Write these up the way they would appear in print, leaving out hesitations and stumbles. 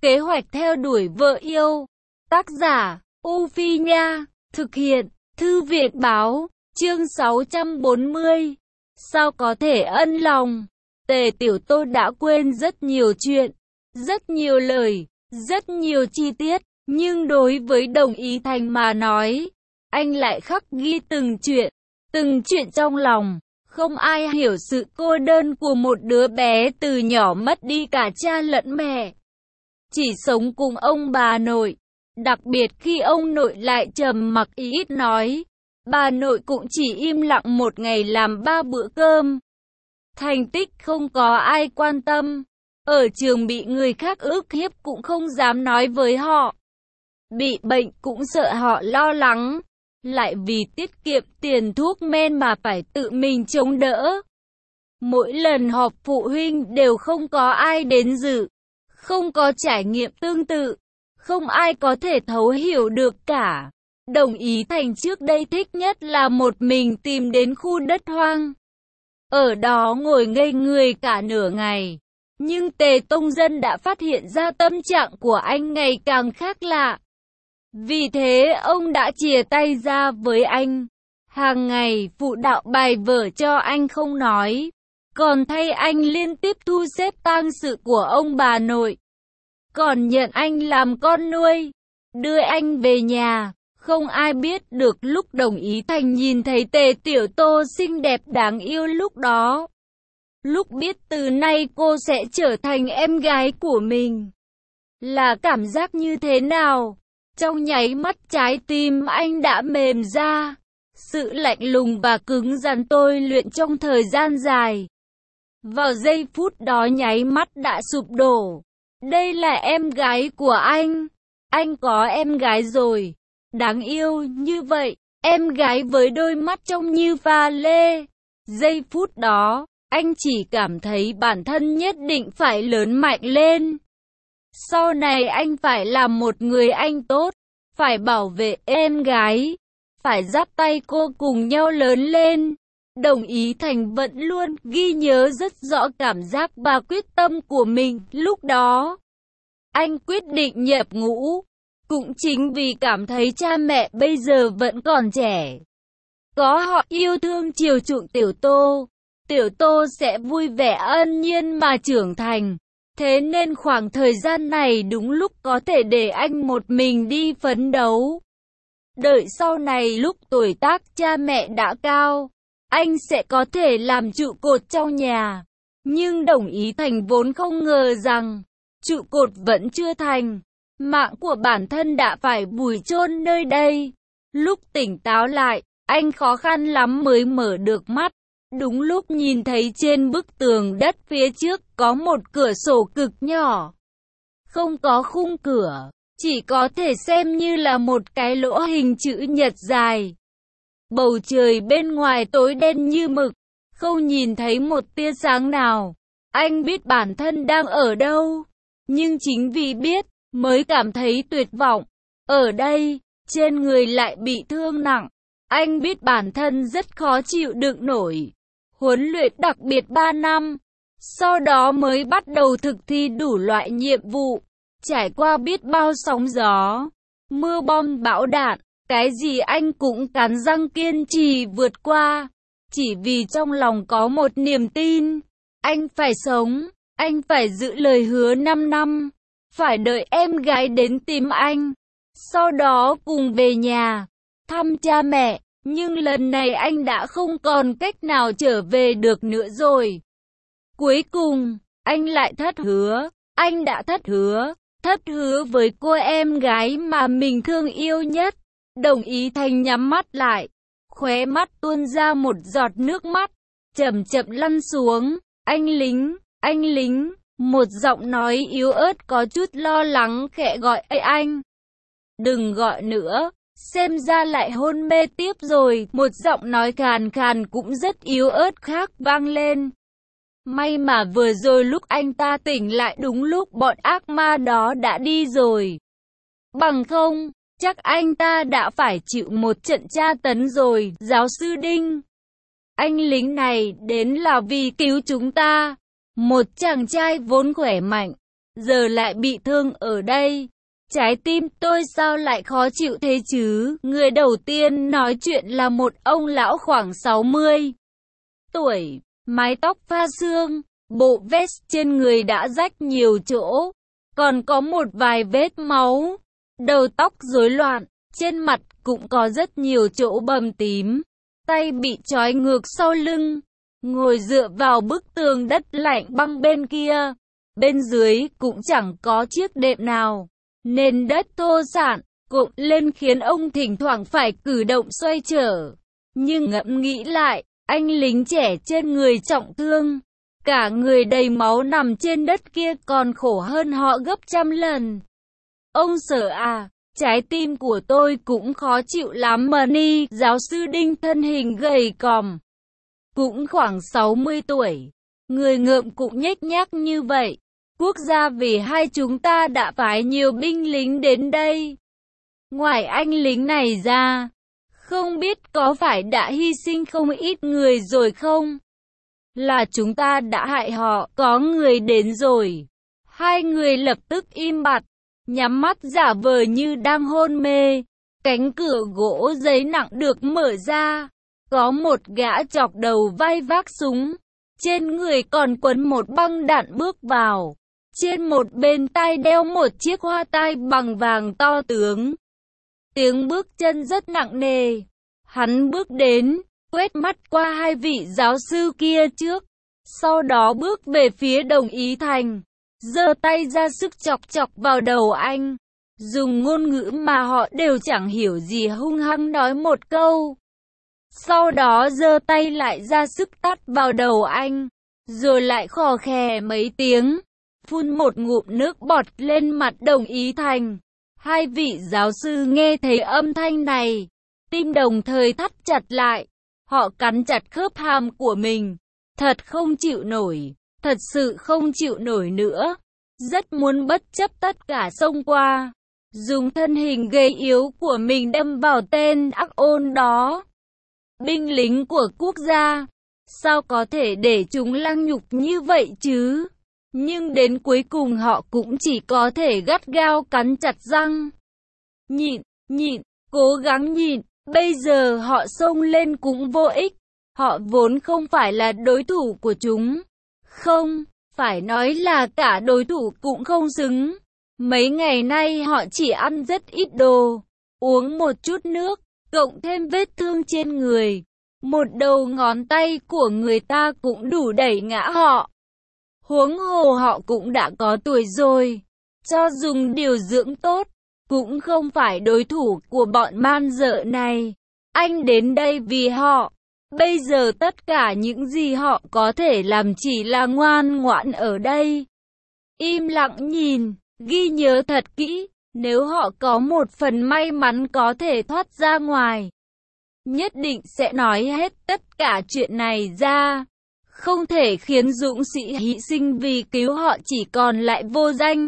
Kế hoạch theo đuổi vợ yêu. Tác giả, U Phi Nha. Thực hiện, Thư viện Báo. Chương 640. Sao có thể ân lòng? Tề Tiểu Tô đã quên rất nhiều chuyện, rất nhiều lời, rất nhiều chi tiết. Nhưng đối với Đồng Ý Thành mà nói, anh lại khắc ghi từng chuyện trong lòng. Không ai hiểu sự cô đơn của một đứa bé từ nhỏ mất đi cả cha lẫn mẹ, chỉ sống cùng ông bà nội. Đặc biệt khi ông nội lại trầm mặc ít nói, bà nội cũng chỉ im lặng một ngày làm 3 bữa cơm. Thành tích không có ai quan tâm, ở trường bị người khác ức hiếp cũng không dám nói với họ, bị bệnh cũng sợ họ lo lắng, lại vì tiết kiệm tiền thuốc men mà phải tự mình chống đỡ. Mỗi lần họp phụ huynh đều không có ai đến dự, không có trải nghiệm tương tự, không ai có thể thấu hiểu được cả. Đồng Ý Thành trước đây thích nhất là một mình tìm đến khu đất hoang, ở đó ngồi ngây người cả nửa ngày. Nhưng Tề Tông Dân đã phát hiện ra tâm trạng của anh ngày càng khác lạ. Vì thế ông đã chìa tay ra với anh, hàng ngày phụ đạo bài vở cho anh không nói, còn thay anh liên tiếp thu xếp tang sự của ông bà nội, còn nhận anh làm con nuôi, đưa anh về nhà. Không ai biết được lúc Đồng Ý Thành nhìn thấy Tề Tiểu Tô xinh đẹp đáng yêu lúc đó, lúc biết từ nay cô sẽ trở thành em gái của mình, là cảm giác như thế nào. Trong nháy mắt trái tim anh đã mềm ra. Sự lạnh lùng và cứng rắn tôi luyện trong thời gian dài, vào giây phút đó nháy mắt đã sụp đổ. Đây là em gái của anh có em gái rồi, đáng yêu như vậy, em gái với đôi mắt trông như pha lê. Giây phút đó, anh chỉ cảm thấy bản thân nhất định phải lớn mạnh lên. Sau này anh phải làm một người anh tốt, phải bảo vệ em gái, phải dắt tay cô cùng nhau lớn lên. Đồng Ý Thành vẫn luôn ghi nhớ rất rõ cảm giác và quyết tâm của mình lúc đó. Anh quyết định nhập ngũ, cũng chính vì cảm thấy cha mẹ bây giờ vẫn còn trẻ, có họ yêu thương chiều chuộng Tiểu Tô sẽ vui vẻ ân nhiên mà trưởng thành. Thế nên khoảng thời gian này đúng lúc có thể để anh một mình đi phấn đấu. Đợi sau này lúc tuổi tác cha mẹ đã cao, anh sẽ có thể làm trụ cột trong nhà. Nhưng Đồng Ý Thành vốn không ngờ rằng, trụ cột vẫn chưa thành, mạng của bản thân đã phải vùi chôn nơi đây. Lúc tỉnh táo lại, anh khó khăn lắm mới mở được mắt. Đúng lúc nhìn thấy trên bức tường đất phía trước có một cửa sổ cực nhỏ, không có khung cửa, chỉ có thể xem như là một cái lỗ hình chữ nhật dài. Bầu trời bên ngoài tối đen như mực, không nhìn thấy một tia sáng nào. Anh biết bản thân đang ở đâu, nhưng chính vì biết, mới cảm thấy tuyệt vọng. Ở đây, trên người lại bị thương nặng. Anh biết bản thân rất khó chịu đựng nổi. Huấn luyện đặc biệt 3 năm, sau đó mới bắt đầu thực thi đủ loại nhiệm vụ, trải qua biết bao sóng gió, mưa bom bão đạn, cái gì anh cũng cắn răng kiên trì vượt qua, chỉ vì trong lòng có một niềm tin, anh phải sống, anh phải giữ lời hứa 5 năm, phải đợi em gái đến tìm anh, sau đó cùng về nhà, thăm cha mẹ. Nhưng lần này anh đã không còn cách nào trở về được nữa rồi. Cuối cùng, anh lại thất hứa. Anh đã thất hứa với cô em gái mà mình thương yêu nhất. Đồng Ý Thành nhắm mắt lại, khóe mắt tuôn ra một giọt nước mắt, chậm chậm lăn xuống. Anh lính, một giọng nói yếu ớt có chút lo lắng khẽ gọi anh. Đừng gọi nữa. Xem ra lại hôn mê tiếp rồi, một giọng nói khàn khàn cũng rất yếu ớt khác vang lên. May mà vừa rồi lúc anh ta tỉnh lại đúng lúc bọn ác ma đó đã đi rồi. Bằng không, chắc anh ta đã phải chịu một trận tra tấn rồi, giáo sư Đinh. Anh lính này đến là vì cứu chúng ta. Một chàng trai vốn khỏe mạnh, giờ lại bị thương ở đây. Trái tim tôi sao lại khó chịu thế chứ? Người đầu tiên nói chuyện là một ông lão khoảng 60 tuổi, mái tóc pha sương, bộ vest trên người đã rách nhiều chỗ, còn có một vài vết máu, đầu tóc rối loạn, trên mặt cũng có rất nhiều chỗ bầm tím, tay bị trói ngược sau lưng, ngồi dựa vào bức tường đất lạnh băng bên kia, bên dưới cũng chẳng có chiếc đệm nào. Nền đất thô rạn, cộm lên khiến ông thỉnh thoảng phải cử động xoay trở. Nhưng ngẫm nghĩ lại, anh lính trẻ trên người trọng thương, cả người đầy máu nằm trên đất kia còn khổ hơn họ gấp trăm lần. Ông Sở à, trái tim của tôi cũng khó chịu lắm mà ni. Giáo sư Đinh thân hình gầy còm, cũng khoảng 60 tuổi, người ngợm cũng nhếch nhác như vậy. Quốc gia vì hai chúng ta đã phái nhiều binh lính đến đây. Ngoài anh lính này ra, không biết có phải đã hy sinh không ít người rồi không? Là chúng ta đã hại họ, có người đến rồi. Hai người lập tức im bặt, nhắm mắt giả vờ như đang hôn mê. Cánh cửa gỗ giấy nặng được mở ra. Có một gã chọc đầu vai vác súng, trên người còn quấn một băng đạn bước vào. Trên một bên tai đeo một chiếc hoa tai bằng vàng to tướng. Tiếng bước chân rất nặng nề. Hắn bước đến, quét mắt qua hai vị giáo sư kia trước, sau đó bước về phía Đồng Ý Thành, giơ tay ra sức chọc chọc vào đầu anh, dùng ngôn ngữ mà họ đều chẳng hiểu gì hung hăng nói một câu. Sau đó giơ tay lại ra sức tát vào đầu anh, rồi lại khò khè mấy tiếng, phun một ngụm nước bọt lên mặt Đồng Ý Thành. Hai vị giáo sư nghe thấy âm thanh này, tim đồng thời thắt chặt lại, họ cắn chặt khớp hàm của mình, thật không chịu nổi, thật sự không chịu nổi nữa, rất muốn bất chấp tất cả xông qua, dùng thân hình gầy yếu của mình đâm vào tên ác ôn đó. Binh lính của quốc gia, sao có thể để chúng lăng nhục như vậy chứ? Nhưng đến cuối cùng họ cũng chỉ có thể gắt gao cắn chặt răng. Nhịn, cố gắng nhịn, bây giờ họ xông lên cũng vô ích. Họ vốn không phải là đối thủ của chúng. Không, phải nói là cả đối thủ cũng không xứng. Mấy ngày nay họ chỉ ăn rất ít đồ, uống một chút nước, cộng thêm vết thương trên người. Một đầu ngón tay của người ta cũng đủ đẩy ngã họ. Huống hồ họ cũng đã có tuổi rồi, cho dùng điều dưỡng tốt, cũng không phải đối thủ của bọn man dợ này. Anh đến đây vì họ. Bây giờ tất cả những gì họ có thể làm chỉ là ngoan ngoãn ở đây. Im lặng nhìn, ghi nhớ thật kỹ, nếu họ có một phần may mắn có thể thoát ra ngoài, nhất định sẽ nói hết tất cả chuyện này ra. Không thể khiến dũng sĩ hy sinh vì cứu họ chỉ còn lại vô danh.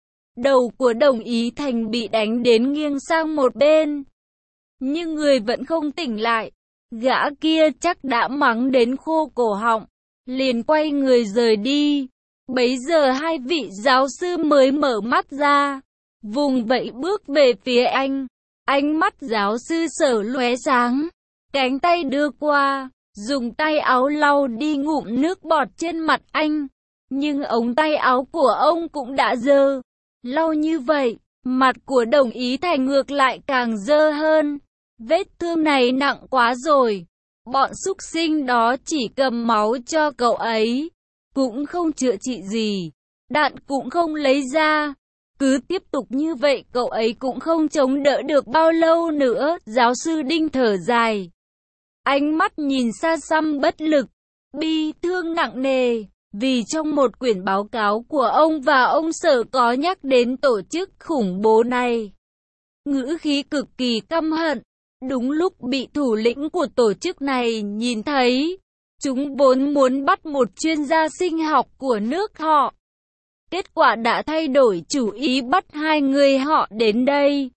Đầu của Đồng Ý Thành bị đánh đến nghiêng sang một bên, nhưng người vẫn không tỉnh lại. Gã kia chắc đã mắng đến khô cổ họng, liền quay người rời đi. Bấy giờ hai vị giáo sư mới mở mắt ra, vùng vẫy bước về phía anh. Ánh mắt giáo sư Sở lóe sáng, cánh tay đưa qua, dùng tay áo lau đi ngụm nước bọt trên mặt anh. Nhưng ống tay áo của ông cũng đã dơ. Lau như vậy, mặt của Đồng Ý Thành ngược lại càng dơ hơn. Vết thương này nặng quá rồi. Bọn súc sinh đó chỉ cầm máu cho cậu ấy, cũng không chữa trị gì, đạn cũng không lấy ra. Cứ tiếp tục như vậy cậu ấy cũng không chống đỡ được bao lâu nữa. Giáo sư Đinh thở dài, ánh mắt nhìn xa xăm bất lực, bi thương nặng nề. Vì trong một quyển báo cáo của ông và ông Sở có nhắc đến tổ chức khủng bố này, ngữ khí cực kỳ căm hận. Đúng lúc bị thủ lĩnh của tổ chức này nhìn thấy, chúng vốn muốn bắt một chuyên gia sinh học của nước họ. Kết quả đã thay đổi chủ ý bắt hai người họ đến đây.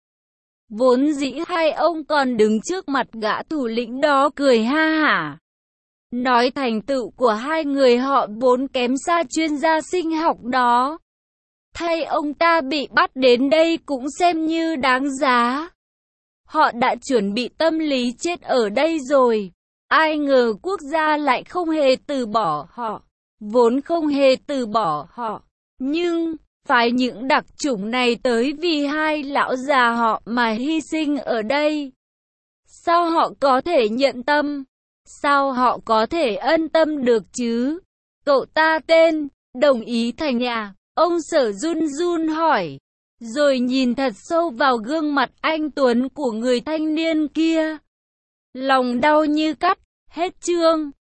Vốn dĩ hai ông còn đứng trước mặt gã thủ lĩnh đó cười ha hả, nói thành tựu của hai người họ vốn kém xa chuyên gia sinh học đó. Thay ông ta bị bắt đến đây cũng xem như đáng giá. Họ đã chuẩn bị tâm lý chết ở đây rồi. Ai ngờ quốc gia lại không hề từ bỏ họ. Vốn không hề từ bỏ họ. Nhưng, phải những đặc chủng này tới vì hai lão già họ mà hy sinh ở đây. Sao họ có thể nhận tâm? Sao họ có thể ân tâm được chứ? Cậu ta tên, đồng ý Thành à? Ông Sở run run hỏi. Rồi nhìn thật sâu vào gương mặt anh tuấn của người thanh niên kia. Lòng đau như cắt, hết chương.